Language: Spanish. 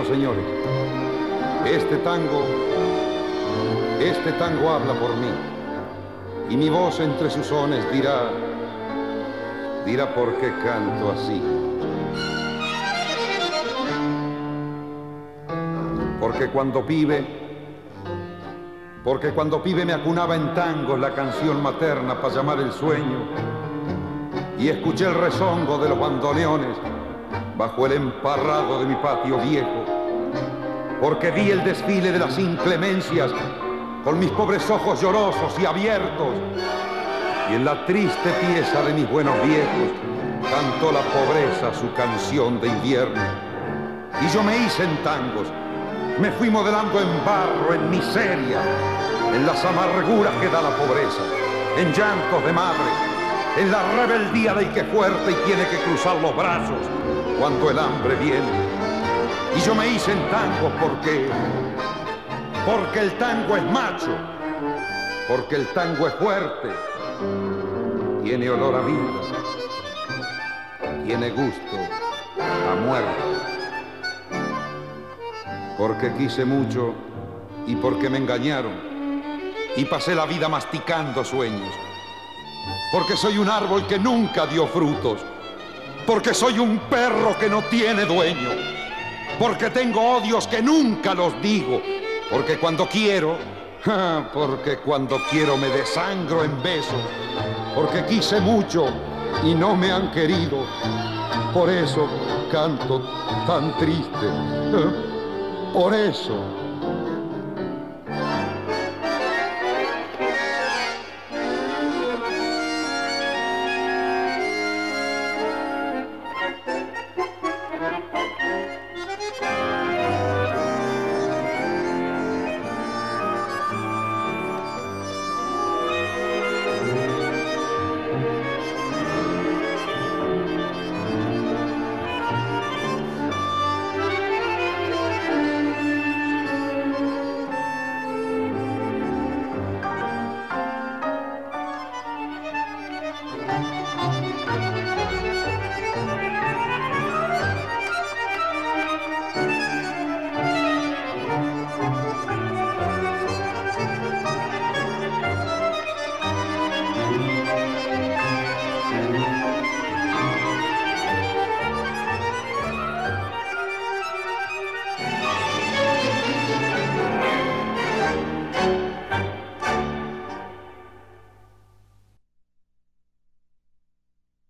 señores. Este tango habla por mí. Y mi voz entre sus sones dirá por qué canto así. Porque cuando pibe me acunaba en tangos la canción materna para llamar el sueño, y escuché el rezongo de los bandoneones bajo el emparrado de mi patio viejo. Porque vi el desfile de las inclemencias con mis pobres ojos llorosos y abiertos, y en la triste pieza de mis buenos viejos cantó la pobreza su canción de invierno. Y yo me hice en tangos, me fui modelando en barro, en miseria, en las amarguras que da la pobreza, en llantos de madre, en la rebeldía del que es fuerte y tiene que cruzar los brazos cuando el hambre viene. Y yo me hice en tango porque el tango es macho, porque el tango es fuerte, tiene olor a vida, tiene gusto a muerte. Porque quise mucho y porque me engañaron y pasé la vida masticando sueños. Porque soy un árbol que nunca dio frutos, porque soy un perro que no tiene dueño, porque tengo odios que nunca los digo, porque cuando quiero me desangro en besos, porque quise mucho y no me han querido, por eso canto tan triste, por eso